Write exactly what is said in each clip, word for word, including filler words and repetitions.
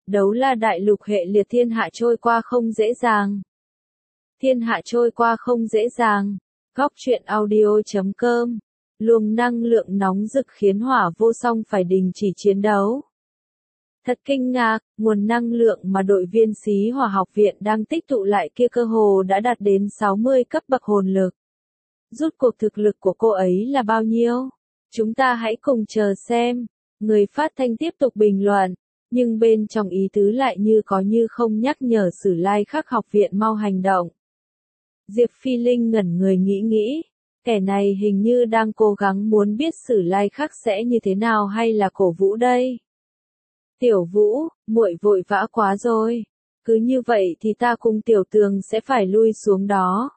Đấu La đại lục hệ liệt thiên hạ trôi qua không dễ dàng. Thiên hạ trôi qua không dễ dàng. Góc truyện audio chấm com. Luồng năng lượng nóng rực khiến Hỏa Vô Song phải đình chỉ chiến đấu. Thật kinh ngạc, nguồn năng lượng mà đội viên Xí Hỏa học viện đang tích tụ lại kia cơ hồ đã đạt đến sáu mươi cấp bậc hồn lực. Rút cuộc thực lực của cô ấy là bao nhiêu? Chúng ta hãy cùng chờ xem. Người phát thanh tiếp tục bình luận, nhưng bên trong ý tứ lại như có như không nhắc nhở Sử Lai Khắc học viện mau hành động. Diệp Phi Linh ngẩn người nghĩ nghĩ, kẻ này hình như đang cố gắng muốn biết Sử Lai Khắc sẽ như thế nào hay là cổ vũ đây. Tiểu Vũ, muội vội vã quá rồi, cứ như vậy thì ta cùng Tiểu Tường sẽ phải lui xuống đó.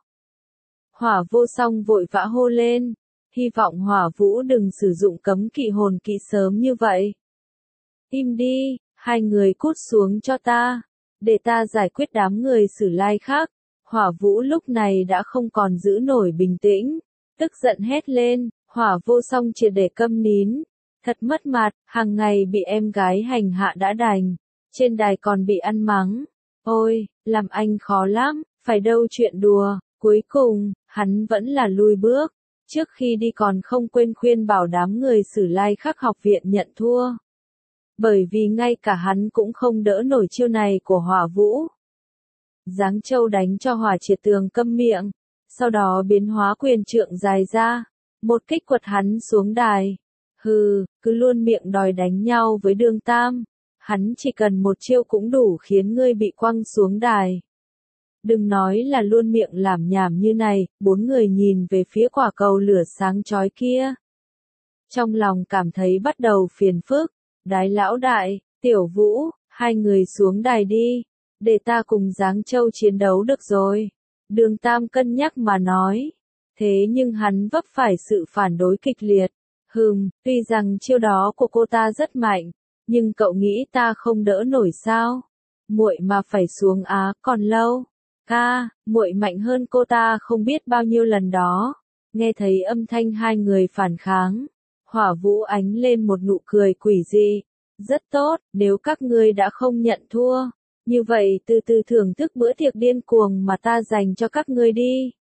Hỏa Vô Song vội vã hô lên, hy vọng Hỏa Vũ đừng sử dụng cấm kỵ hồn kỵ sớm như vậy. Im đi, hai người cút xuống cho ta, để ta giải quyết đám người Sử Lai Khắc. Hỏa Vũ lúc này đã không còn giữ nổi bình tĩnh, tức giận hét lên, Hỏa Vô Song triệt để câm nín. Thật mất mặt, hàng ngày bị em gái hành hạ đã đành, trên đài còn bị ăn mắng. Ôi, làm anh khó lắm, phải đâu chuyện đùa. Cuối cùng, hắn vẫn là lui bước, trước khi đi còn không quên khuyên bảo đám người Sử Lai Khắc học viện nhận thua. Bởi vì ngay cả hắn cũng không đỡ nổi chiêu này của Hỏa Vũ. Giáng Châu đánh cho Hỏa Triệt Tường câm miệng, sau đó biến hóa quyền trượng dài ra, một kích quật hắn xuống đài. Hừ, cứ luôn miệng đòi đánh nhau với Đường Tam, hắn chỉ cần một chiêu cũng đủ khiến ngươi bị quăng xuống đài. Đừng nói là luôn miệng làm nhảm như này, bốn người nhìn về phía quả cầu lửa sáng chói kia. Trong lòng cảm thấy bắt đầu phiền phức, Đái lão đại, Tiểu Vũ, hai người xuống đài đi, để ta cùng Giáng Châu chiến đấu được rồi. Đường Tam cân nhắc mà nói, thế nhưng hắn vấp phải sự phản đối kịch liệt. Hừm, tuy rằng chiêu đó của cô ta rất mạnh, nhưng cậu nghĩ ta không đỡ nổi sao? Muội mà phải xuống Á còn lâu. Ca, muội mạnh hơn cô ta không biết bao nhiêu lần đó. Nghe thấy âm thanh hai người phản kháng, Hỏa Vũ ánh lên một nụ cười quỷ dị. Rất tốt, nếu các ngươi đã không nhận thua, như vậy từ từ thưởng thức bữa tiệc điên cuồng mà ta dành cho các ngươi đi.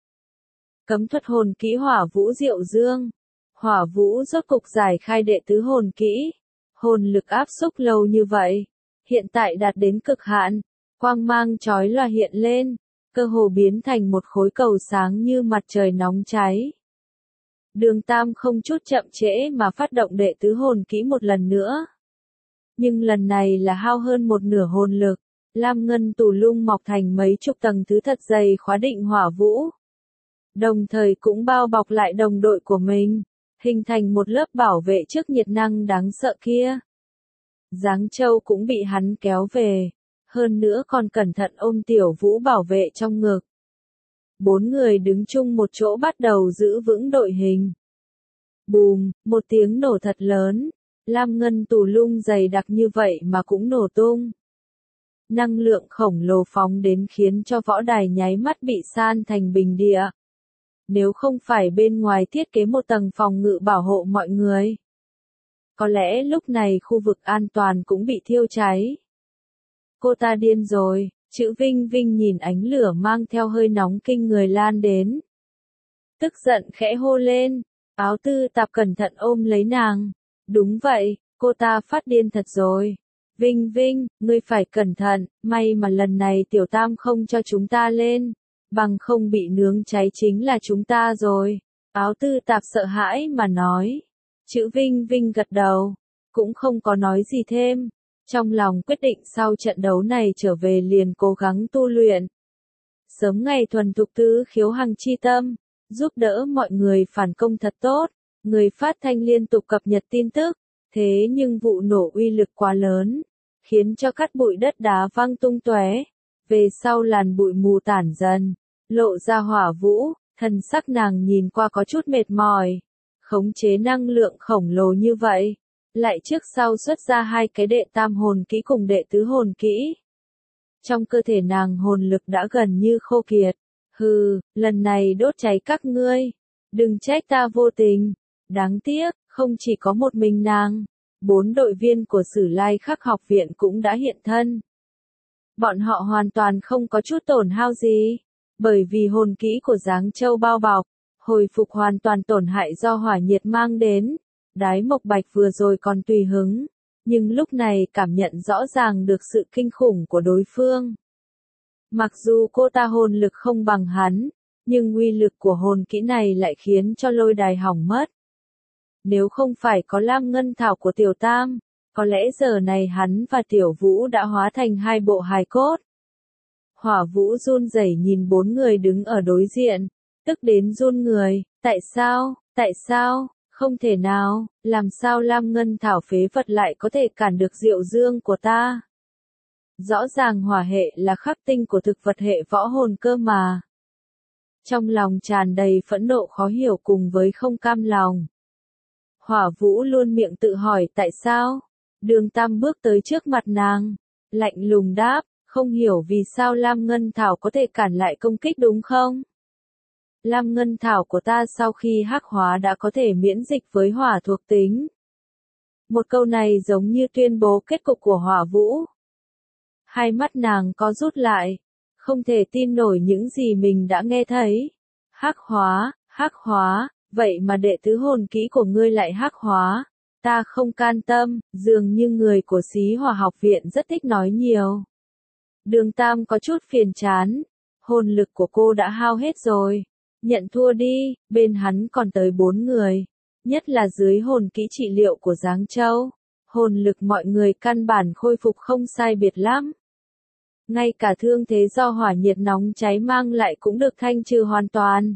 Cấm thuật hồn kỹ Hỏa Vũ Diệu Dương. Hỏa Vũ rốt cục giải khai đệ tứ hồn kỹ. Hồn lực áp xúc lâu như vậy, hiện tại đạt đến cực hạn, quang mang chói lòa hiện lên, cơ hồ biến thành một khối cầu sáng như mặt trời nóng cháy. Đường Tam không chút chậm trễ mà phát động đệ tứ hồn kỹ một lần nữa. Nhưng lần này là hao hơn một nửa hồn lực, lam ngân tù lung mọc thành mấy chục tầng thứ thật dày khóa định Hỏa Vũ. Đồng thời cũng bao bọc lại đồng đội của mình, hình thành một lớp bảo vệ trước nhiệt năng đáng sợ kia. Giáng Châu cũng bị hắn kéo về, hơn nữa còn cẩn thận ôm Tiểu Vũ bảo vệ trong ngực. Bốn người đứng chung một chỗ bắt đầu giữ vững đội hình. Bùm, một tiếng nổ thật lớn, lam ngân tù lung dày đặc như vậy mà cũng nổ tung. Năng lượng khổng lồ phóng đến khiến cho võ đài nháy mắt bị san thành bình địa. Nếu không phải bên ngoài thiết kế một tầng phòng ngự bảo hộ mọi người, có lẽ lúc này khu vực an toàn cũng bị thiêu cháy. Cô ta điên rồi, chữ Vinh Vinh nhìn ánh lửa mang theo hơi nóng kinh người lan đến. Tức giận khẽ hô lên, Áo Tư Tạp cẩn thận ôm lấy nàng. Đúng vậy, cô ta phát điên thật rồi. Vinh Vinh, ngươi phải cẩn thận, may mà lần này Tiểu Tam không cho chúng ta lên, bằng không bị nướng cháy chính là chúng ta rồi. Áo Tư Tạp sợ hãi mà nói. Chữ Vinh Vinh gật đầu, cũng không có nói gì thêm. Trong lòng quyết định sau trận đấu này trở về liền cố gắng tu luyện. Sớm ngày thuần thục tứ khiếu hằng chi tâm, giúp đỡ mọi người phản công thật tốt. Người phát thanh liên tục cập nhật tin tức, thế nhưng vụ nổ uy lực quá lớn, khiến cho cát bụi đất đá văng tung tóe. Về sau làn bụi mù tản dần, lộ ra Hỏa Vũ, thần sắc nàng nhìn qua có chút mệt mỏi. Khống chế năng lượng khổng lồ như vậy, lại trước sau xuất ra hai cái đệ tam hồn kỹ cùng đệ tứ hồn kỹ. Trong cơ thể nàng hồn lực đã gần như khô kiệt. Hừ, lần này đốt cháy các ngươi, đừng trách ta vô tình. Đáng tiếc, không chỉ có một mình nàng, bốn đội viên của Sử Lai Khắc học viện cũng đã hiện thân. Bọn họ hoàn toàn không có chút tổn hao gì, bởi vì hồn kỹ của Giáng Châu bao bọc, hồi phục hoàn toàn tổn hại do hỏa nhiệt mang đến. Đái Mộc Bạch vừa rồi còn tùy hứng, nhưng lúc này cảm nhận rõ ràng được sự kinh khủng của đối phương. Mặc dù cô ta hồn lực không bằng hắn, nhưng uy lực của hồn kỹ này lại khiến cho lôi đài hỏng mất. Nếu không phải có Lam Ngân Thảo của Tiểu Tam, có lẽ giờ này hắn và Tiểu Vũ đã hóa thành hai bộ hài cốt. Hỏa Vũ run rẩy nhìn bốn người đứng ở đối diện, tức đến run người, tại sao, tại sao, không thể nào, làm sao Lam Ngân Thảo phế vật lại có thể cản được Diệu Dương của ta? Rõ ràng hỏa hệ là khắc tinh của thực vật hệ võ hồn cơ mà. Trong lòng tràn đầy phẫn nộ khó hiểu cùng với không cam lòng. Hỏa Vũ luôn miệng tự hỏi tại sao? Đường Tam bước tới trước mặt nàng, lạnh lùng đáp, không hiểu vì sao Lam Ngân Thảo có thể cản lại công kích đúng không? Lam Ngân Thảo của ta sau khi hắc hóa đã có thể miễn dịch với hỏa thuộc tính. Một câu này giống như tuyên bố kết cục của Hỏa Vũ. Hai mắt nàng có rút lại, không thể tin nổi những gì mình đã nghe thấy. Hắc hóa, hắc hóa, vậy mà đệ tứ hồn kỹ của ngươi lại hắc hóa. Ta không can tâm, dường như người của Xí Hỏa học viện rất thích nói nhiều. Đường Tam có chút phiền chán, hồn lực của cô đã hao hết rồi. Nhận thua đi, bên hắn còn tới bốn người, nhất là dưới hồn kỹ trị liệu của Giáng Châu. Hồn lực mọi người căn bản khôi phục không sai biệt lắm. Ngay cả thương thế do hỏa nhiệt nóng cháy mang lại cũng được thanh trừ hoàn toàn.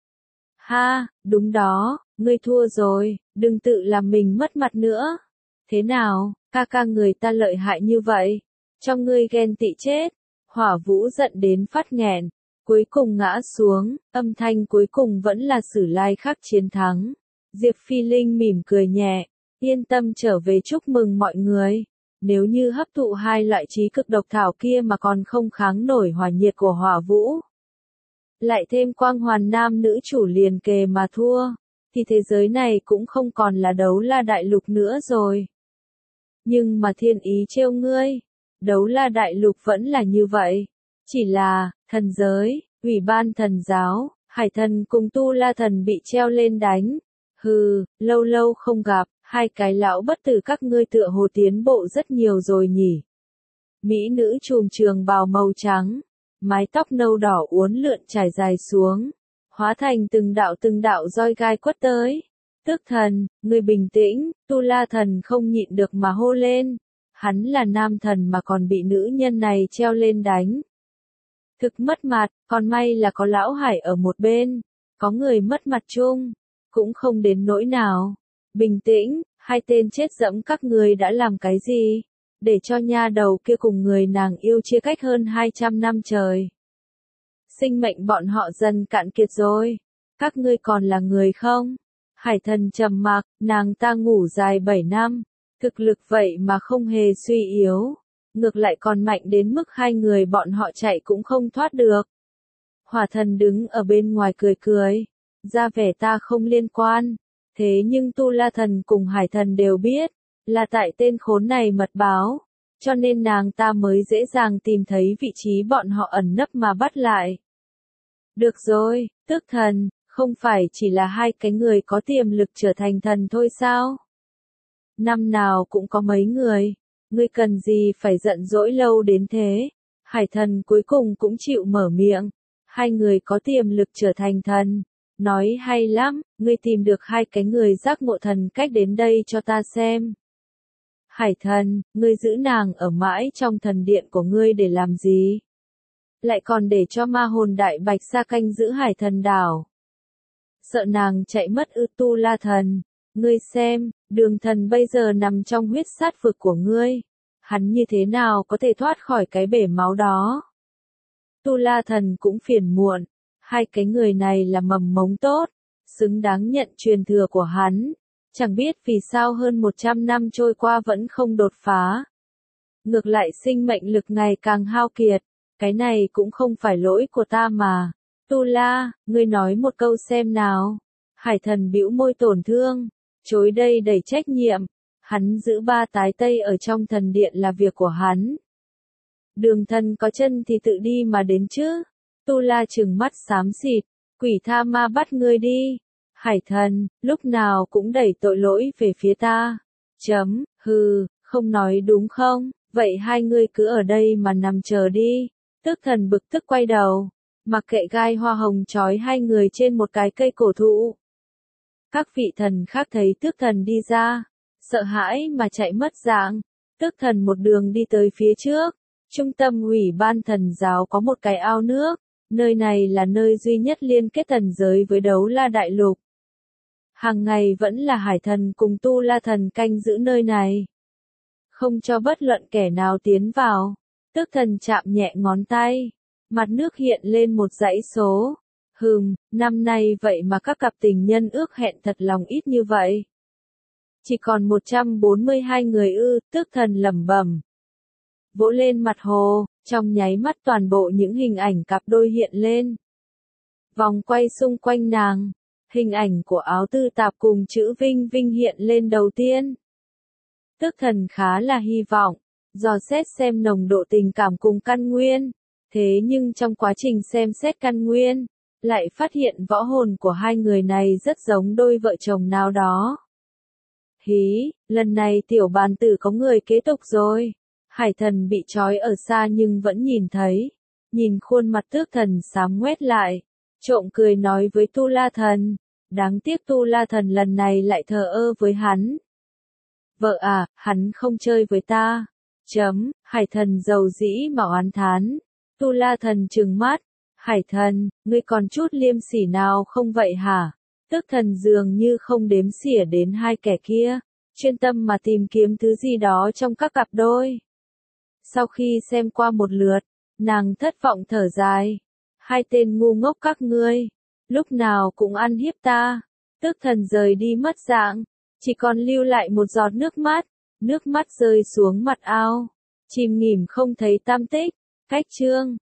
Ha, đúng đó, ngươi thua rồi, đừng tự làm mình mất mặt nữa. Thế nào, ca ca người ta lợi hại như vậy, cho ngươi ghen tị chết. Hỏa Vũ giận đến phát nghẹn, cuối cùng ngã xuống, âm thanh cuối cùng vẫn là Sử Lai Khắc chiến thắng. Diệp Phi Linh mỉm cười nhẹ, yên tâm trở về chúc mừng mọi người. Nếu như hấp thụ hai loại trí cực độc thảo kia mà còn không kháng nổi hỏa nhiệt của Hỏa Vũ, lại thêm quang hoàn nam nữ chủ liền kề mà thua, thì thế giới này cũng không còn là Đấu La Đại Lục nữa rồi. Nhưng mà thiên ý trêu ngươi, Đấu La Đại Lục vẫn là như vậy, chỉ là, thần giới, ủy ban thần giáo, hải thần cùng tu la thần bị treo lên đánh. Hừ, lâu lâu không gặp, hai cái lão bất tử các ngươi tựa hồ tiến bộ rất nhiều rồi nhỉ. Mỹ nữ trùm trường bào màu trắng, mái tóc nâu đỏ uốn lượn trải dài xuống, hóa thành từng đạo từng đạo roi gai quất tới. Tước thần, ngươi bình tĩnh, tu la thần không nhịn được mà hô lên. Hắn là nam thần mà còn bị nữ nhân này treo lên đánh. Thực mất mặt, còn may là có lão Hải ở một bên, có người mất mặt chung, cũng không đến nỗi nào. Bình tĩnh, hai tên chết dẫm các ngươi đã làm cái gì? Để cho nha đầu kia cùng người nàng yêu chia cách hơn hai trăm năm trời. Sinh mệnh bọn họ dần cạn kiệt rồi. Các ngươi còn là người không? Hải thần trầm mặc, nàng ta ngủ dài bảy năm, thực lực vậy mà không hề suy yếu. Ngược lại còn mạnh đến mức hai người bọn họ chạy cũng không thoát được. Hỏa thần đứng ở bên ngoài cười cười, ra vẻ ta không liên quan. Thế nhưng tu la thần cùng hải thần đều biết, là tại tên khốn này mật báo, cho nên nàng ta mới dễ dàng tìm thấy vị trí bọn họ ẩn nấp mà bắt lại. Được rồi, tước thần, không phải chỉ là hai cái người có tiềm lực trở thành thần thôi sao? Năm nào cũng có mấy người, ngươi cần gì phải giận dỗi lâu đến thế? Hải thần cuối cùng cũng chịu mở miệng, hai người có tiềm lực trở thành thần. Nói hay lắm, ngươi tìm được hai cái người giác ngộ thần cách đến đây cho ta xem. Hải thần, ngươi giữ nàng ở mãi trong thần điện của ngươi để làm gì? Lại còn để cho ma hồn đại bạch sa canh giữ hải thần đảo. Sợ nàng chạy mất ư? Tu la thần, ngươi xem, đường thần bây giờ nằm trong huyết sát vực của ngươi. Hắn như thế nào có thể thoát khỏi cái bể máu đó? Tu la thần cũng phiền muộn. Hai cái người này là mầm mống tốt, xứng đáng nhận truyền thừa của hắn. Chẳng biết vì sao hơn một trăm năm trôi qua vẫn không đột phá. Ngược lại sinh mệnh lực ngày càng hao kiệt. Cái này cũng không phải lỗi của ta mà. Tu la, ngươi nói một câu xem nào. Hải thần bĩu môi tổn thương, chối đây đầy trách nhiệm. Hắn giữ ba tái tây ở trong thần điện là việc của hắn. Đường thần có chân thì tự đi mà đến chứ. Tu La trừng mắt xám xịt, quỷ tha ma bắt ngươi đi. Hải thần, lúc nào cũng đẩy tội lỗi về phía ta. Chấm, hừ, không nói đúng không? Vậy hai ngươi cứ ở đây mà nằm chờ đi. Tước thần bực tức quay đầu, mặc kệ gai hoa hồng trói hai người trên một cái cây cổ thụ. Các vị thần khác thấy tước thần đi ra, sợ hãi mà chạy mất dạng. Tước thần một đường đi tới phía trước. Trung tâm ủy ban thần giáo có một cái ao nước. Nơi này là nơi duy nhất liên kết thần giới với Đấu La Đại Lục. Hàng ngày vẫn là hải thần cùng Tu La thần canh giữ nơi này. Không cho bất luận kẻ nào tiến vào. Tước thần chạm nhẹ ngón tay. Mặt nước hiện lên một dãy số. Hừm, năm nay vậy mà các cặp tình nhân ước hẹn thật lòng ít như vậy. Chỉ còn một trăm bốn mươi hai người ư, tước thần lẩm bẩm. Vỗ lên mặt hồ, trong nháy mắt toàn bộ những hình ảnh cặp đôi hiện lên. Vòng quay xung quanh nàng, hình ảnh của áo tư tạp cùng chữ Vinh Vinh hiện lên đầu tiên. Tước thần khá là hy vọng, dò xét xem nồng độ tình cảm cùng căn nguyên. Thế nhưng trong quá trình xem xét căn nguyên, lại phát hiện võ hồn của hai người này rất giống đôi vợ chồng nào đó. Hí, lần này tiểu bàn tử có người kế tục rồi. Hải thần bị trói ở xa nhưng vẫn nhìn thấy. Nhìn khuôn mặt tước thần xám ngoét lại. Trộm cười nói với Tu La thần. Đáng tiếc Tu La thần lần này lại thờ ơ với hắn. Vợ à, hắn không chơi với ta. Chấm, hải thần giàu dĩ mà oán thán. Tu La thần trừng mắt. Hải thần, ngươi còn chút liêm sỉ nào không vậy hả? Tước thần dường như không đếm xỉa đến hai kẻ kia. Chuyên tâm mà tìm kiếm thứ gì đó trong các cặp đôi. Sau khi xem qua một lượt, nàng thất vọng thở dài. Hai tên ngu ngốc các ngươi, lúc nào cũng ăn hiếp ta. Tước thần rời đi mất dạng, chỉ còn lưu lại một giọt nước mắt. Nước mắt rơi xuống mặt ao, chìm nghỉm không thấy tam tích. Cách chương